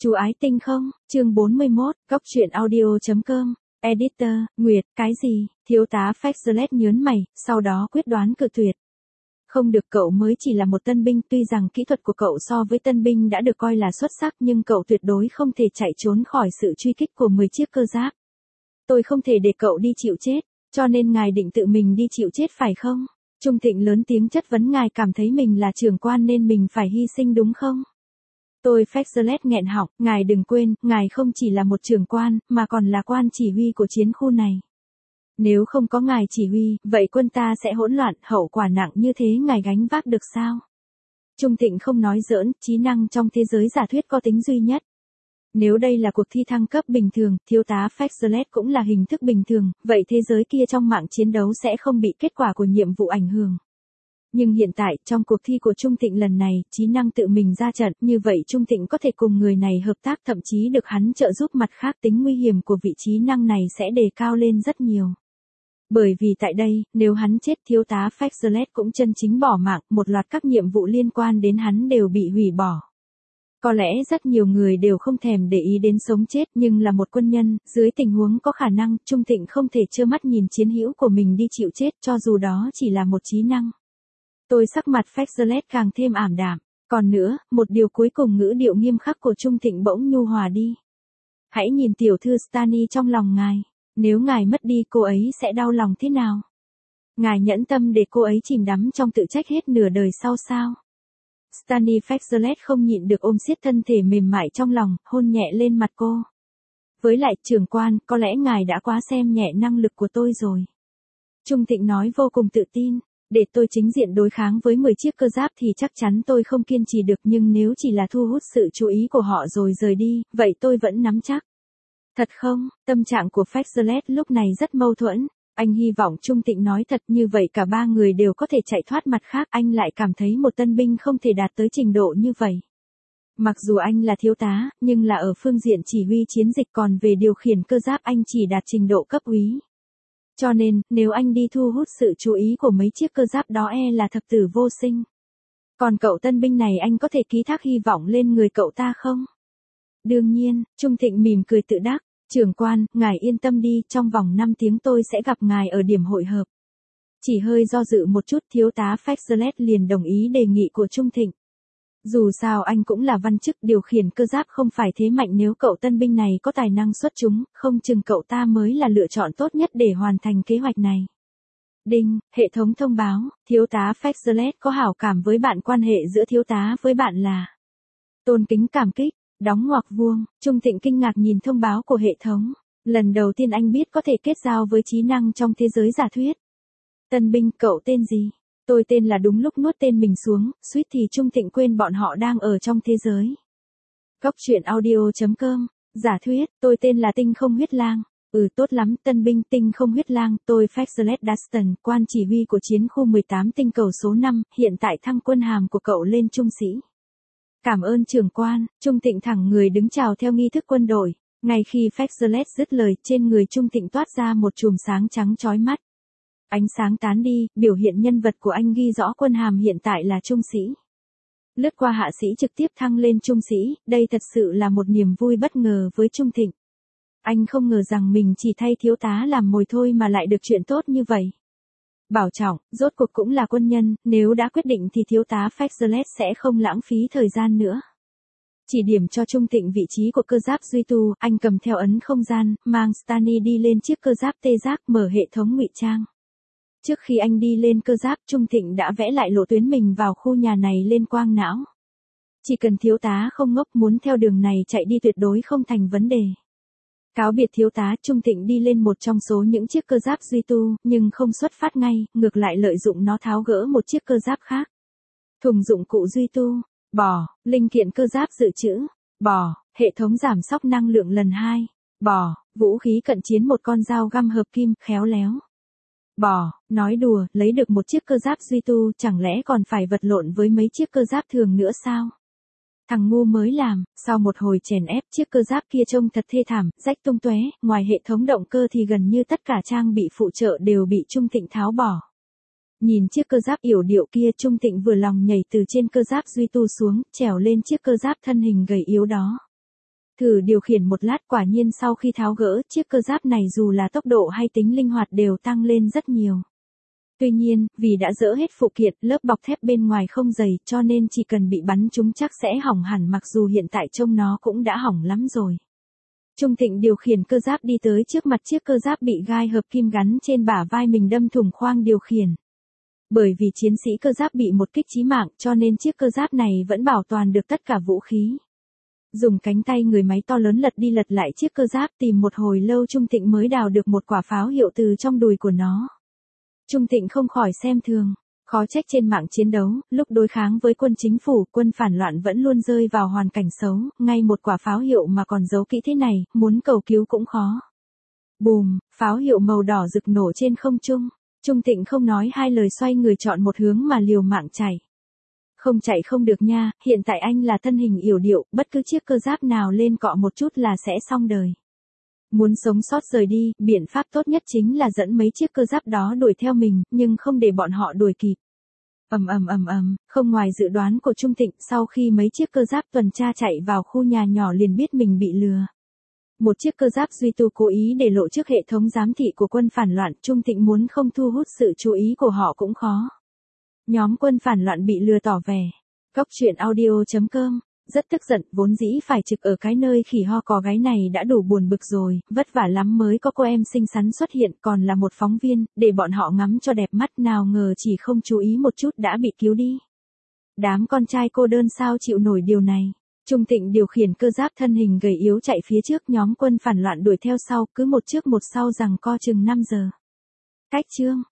Chú ái tinh không? Chương 41, góc truyện audio.com. Editor, Nguyệt, cái gì? Thiếu tá Fexlet nhớn mày, sau đó quyết đoán cự tuyệt. Không được, cậu mới chỉ là một tân binh, tuy rằng kỹ thuật của cậu so với tân binh đã được coi là xuất sắc nhưng cậu tuyệt đối không thể chạy trốn khỏi sự truy kích của 10 chiếc cơ giáp. Tôi không thể để cậu đi chịu chết, cho nên ngài định tự mình đi chịu chết phải không? Trung Thịnh lớn tiếng chất vấn, ngài cảm thấy mình là trưởng quan nên mình phải hy sinh đúng không? Tôi Fexlet nghẹn họng, ngài đừng quên, ngài không chỉ là một trưởng quan, mà còn là quan chỉ huy của chiến khu này. Nếu không có ngài chỉ huy, vậy quân ta sẽ hỗn loạn, hậu quả nặng như thế ngài gánh vác được sao? Trung Thịnh không nói giỡn, trí năng trong thế giới giả thuyết có tính duy nhất. Nếu đây là cuộc thi thăng cấp bình thường, thiếu tá Fexlet cũng là hình thức bình thường, vậy thế giới kia trong mạng chiến đấu sẽ không bị kết quả của nhiệm vụ ảnh hưởng. Nhưng hiện tại, trong cuộc thi của Trung Thịnh lần này, trí năng tự mình ra trận, như vậy Trung Thịnh có thể cùng người này hợp tác, thậm chí được hắn trợ giúp, mặt khác tính nguy hiểm của vị trí năng này sẽ đề cao lên rất nhiều. Bởi vì tại đây, nếu hắn chết, thiếu tá Fexlet cũng chân chính bỏ mạng, một loạt các nhiệm vụ liên quan đến hắn đều bị hủy bỏ. Có lẽ rất nhiều người đều không thèm để ý đến sống chết, nhưng là một quân nhân, dưới tình huống có khả năng, Trung Thịnh không thể trơ mắt nhìn chiến hữu của mình đi chịu chết, cho dù đó chỉ là một trí năng. Tôi sắc mặt Fexlet càng thêm ảm đạm. Còn nữa, một điều cuối cùng, ngữ điệu nghiêm khắc của Trung Thịnh bỗng nhu hòa đi. Hãy nhìn tiểu thư Stani trong lòng ngài. Nếu ngài mất đi cô ấy sẽ đau lòng thế nào? Ngài nhẫn tâm để cô ấy chìm đắm trong tự trách hết nửa đời sau sao? Stani Fexlet không nhịn được ôm siết thân thể mềm mại trong lòng, hôn nhẹ lên mặt cô. Với lại, trưởng quan, có lẽ ngài đã quá xem nhẹ năng lực của tôi rồi. Trung Thịnh nói vô cùng tự tin. Để tôi chính diện đối kháng với 10 chiếc cơ giáp thì chắc chắn tôi không kiên trì được, nhưng nếu chỉ là thu hút sự chú ý của họ rồi rời đi, vậy tôi vẫn nắm chắc. Thật không? Tâm trạng của Fexlet lúc này rất mâu thuẫn. Anh hy vọng Trung Thịnh nói thật, như vậy cả ba người đều có thể chạy thoát, mặt khác anh lại cảm thấy một tân binh không thể đạt tới trình độ như vậy. Mặc dù anh là thiếu tá, nhưng là ở phương diện chỉ huy chiến dịch, còn về điều khiển cơ giáp anh chỉ đạt trình độ cấp úy. Cho nên, nếu anh đi thu hút sự chú ý của mấy chiếc cơ giáp đó là thập tử vô sinh. Còn cậu tân binh này, anh có thể ký thác hy vọng lên người cậu ta không? Đương nhiên, Trung Thịnh mỉm cười tự đắc. Trưởng quan, ngài yên tâm đi, trong vòng 5 tiếng tôi sẽ gặp ngài ở điểm hội hợp. Chỉ hơi do dự một chút, thiếu tá Fexlet liền đồng ý đề nghị của Trung Thịnh. Dù sao anh cũng là văn chức, điều khiển cơ giáp không phải thế mạnh, nếu cậu tân binh này có tài năng xuất chúng, không chừng cậu ta mới là lựa chọn tốt nhất để hoàn thành kế hoạch này. Đinh, hệ thống thông báo, thiếu tá Fexlet có hảo cảm với bạn, quan hệ giữa thiếu tá với bạn là tôn kính cảm kích, đóng ngoặc vuông. Trung Thịnh kinh ngạc nhìn thông báo của hệ thống. Lần đầu tiên anh biết có thể kết giao với trí năng trong thế giới giả thuyết. Tân binh, cậu tên gì? Tôi tên là, đúng lúc nuốt tên mình xuống, suýt thì Trung Thịnh quên bọn họ đang ở trong thế giới. Góc truyện audio.com. Giả thuyết, tôi tên là Tinh Không Huyết Lang. Tốt lắm, tân binh Tinh Không Huyết Lang, tôi Fexlet Dustin, quan chỉ huy của chiến khu 18 tinh cầu số 5, hiện tại thăng quân hàm của cậu lên trung sĩ. Cảm ơn trưởng quan. Trung Thịnh thẳng người đứng chào theo nghi thức quân đội. Ngay khi Fexlet dứt lời, trên người Trung Thịnh toát ra một chùm sáng trắng chói mắt. Ánh sáng tán đi, biểu hiện nhân vật của anh ghi rõ quân hàm hiện tại là trung sĩ. Lướt qua hạ sĩ trực tiếp thăng lên trung sĩ, đây thật sự là một niềm vui bất ngờ với Trung Thịnh. Anh không ngờ rằng mình chỉ thay thiếu tá làm mồi thôi mà lại được chuyện tốt như vậy. Bảo trọng, rốt cuộc cũng là quân nhân, nếu đã quyết định thì thiếu tá Fexlet sẽ không lãng phí thời gian nữa. Chỉ điểm cho Trung Thịnh vị trí của cơ giáp duy tu, anh cầm theo ấn không gian, mang Stani đi lên chiếc cơ giáp tê giác, mở hệ thống ngụy trang. Trước khi anh đi lên cơ giáp, Trung Thịnh đã vẽ lại lộ tuyến mình vào khu nhà này lên quang não. Chỉ cần thiếu tá không ngốc, muốn theo đường này chạy đi tuyệt đối không thành vấn đề. Cáo biệt thiếu tá, Trung Thịnh đi lên một trong số những chiếc cơ giáp duy tu, nhưng không xuất phát ngay, ngược lại lợi dụng nó tháo gỡ một chiếc cơ giáp khác. Thùng dụng cụ duy tu, bỏ, linh kiện cơ giáp dự trữ, bỏ, hệ thống giảm sóc năng lượng lần 2, bỏ, vũ khí cận chiến một con dao găm hợp kim, khéo léo. Bỏ, nói đùa, lấy được một chiếc cơ giáp duy tu, chẳng lẽ còn phải vật lộn với mấy chiếc cơ giáp thường nữa sao? Thằng ngu mới làm. Sau một hồi chèn ép, chiếc cơ giáp kia trông thật thê thảm, rách tung tóe, ngoài hệ thống động cơ thì gần như tất cả trang bị phụ trợ đều bị Trung Thịnh tháo bỏ. Nhìn chiếc cơ giáp yểu điệu kia, Trung Thịnh vừa lòng nhảy từ trên cơ giáp duy tu xuống, trèo lên chiếc cơ giáp thân hình gầy yếu đó. Thử điều khiển một lát, quả nhiên sau khi tháo gỡ, chiếc cơ giáp này dù là tốc độ hay tính linh hoạt đều tăng lên rất nhiều. Tuy nhiên, vì đã dỡ hết phụ kiện, lớp bọc thép bên ngoài không dày, cho nên chỉ cần bị bắn trúng chắc sẽ hỏng hẳn, mặc dù hiện tại trông nó cũng đã hỏng lắm rồi. Trung Thịnh điều khiển cơ giáp đi tới trước mặt chiếc cơ giáp bị gai hợp kim gắn trên bả vai mình đâm thủng khoang điều khiển. Bởi vì chiến sĩ cơ giáp bị một kích chí mạng cho nên chiếc cơ giáp này vẫn bảo toàn được tất cả vũ khí. Dùng cánh tay người máy to lớn lật đi lật lại chiếc cơ giáp, tìm một hồi lâu Trung Thịnh mới đào được một quả pháo hiệu từ trong đùi của nó. Trung Thịnh không khỏi xem thường. Khó trách trên mạng chiến đấu, lúc đối kháng với quân chính phủ, quân phản loạn vẫn luôn rơi vào hoàn cảnh xấu, ngay một quả pháo hiệu mà còn giấu kỹ thế này, muốn cầu cứu cũng khó. Bùm, pháo hiệu màu đỏ rực nổ trên không trung. Trung Thịnh không nói hai lời xoay người chọn một hướng mà liều mạng chạy. Không chạy không được nha, hiện tại anh là thân hình yểu điệu, bất cứ chiếc cơ giáp nào lên cọ một chút là sẽ xong đời. Muốn sống sót rời đi, biện pháp tốt nhất chính là dẫn mấy chiếc cơ giáp đó đuổi theo mình, nhưng không để bọn họ đuổi kịp. Không ngoài dự đoán của Trung Thịnh, sau khi mấy chiếc cơ giáp tuần tra chạy vào khu nhà nhỏ liền biết mình bị lừa. Một chiếc cơ giáp Duy Tu cố ý để lộ trước hệ thống giám thị của quân phản loạn, Trung Thịnh muốn không thu hút sự chú ý của họ cũng khó. Nhóm quân phản loạn bị lừa tỏ vẻ. Góc truyện audio.com. Rất tức giận, vốn dĩ phải trực ở cái nơi khỉ ho có gáy này đã đủ buồn bực rồi, vất vả lắm mới có cô em xinh xắn xuất hiện, còn là một phóng viên, để bọn họ ngắm cho đẹp mắt, nào ngờ chỉ không chú ý một chút đã bị cứu đi. Đám con trai cô đơn sao chịu nổi điều này. Trung Thịnh điều khiển cơ giáp thân hình gầy yếu chạy phía trước, nhóm quân phản loạn đuổi theo sau, cứ một trước một sau giằng co chừng 5 giờ. Cách chương